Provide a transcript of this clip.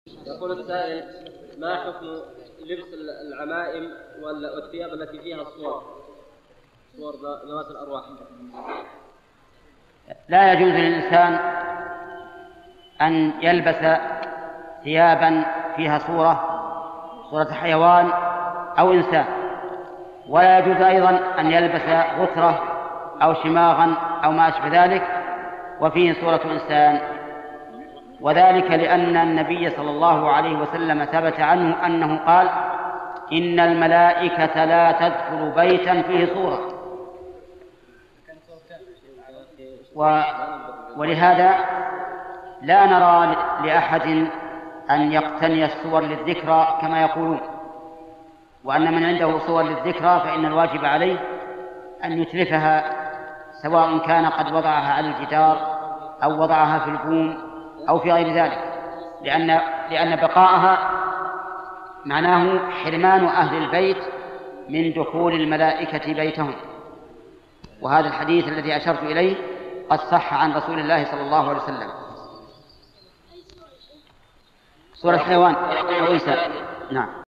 يقول السائل: ما حكم لبس العمائم والثياب التي فيها صور ذوات الأرواح؟ لا يجوز للإنسان أن يلبس ثيابا فيها صورة حيوان أو إنسان، ولا يجوز أيضا أن يلبس غترة أو شماغا أو ما أشبه ذلك وفيه صورة إنسان، وذلك لأن النبي صلى الله عليه وسلم ثبت عنه أنه قال: إن الملائكة لا تدخل بيتا فيه صورة. ولهذا لا نرى لأحد أن يقتني الصور للذكرى كما يقولون، وأن من عنده صور للذكرى فإن الواجب عليه أن يتلفها، سواء كان قد وضعها على الجدار أو وضعها في البوم أو في غير ذلك، لأن بقاءها معناه حرمان أهل البيت من دخول الملائكة بيتهم. وهذا الحديث الذي أشرت إليه قد صح عن رسول الله صلى الله عليه وسلم. صورة حيوان أو إنسان. نعم.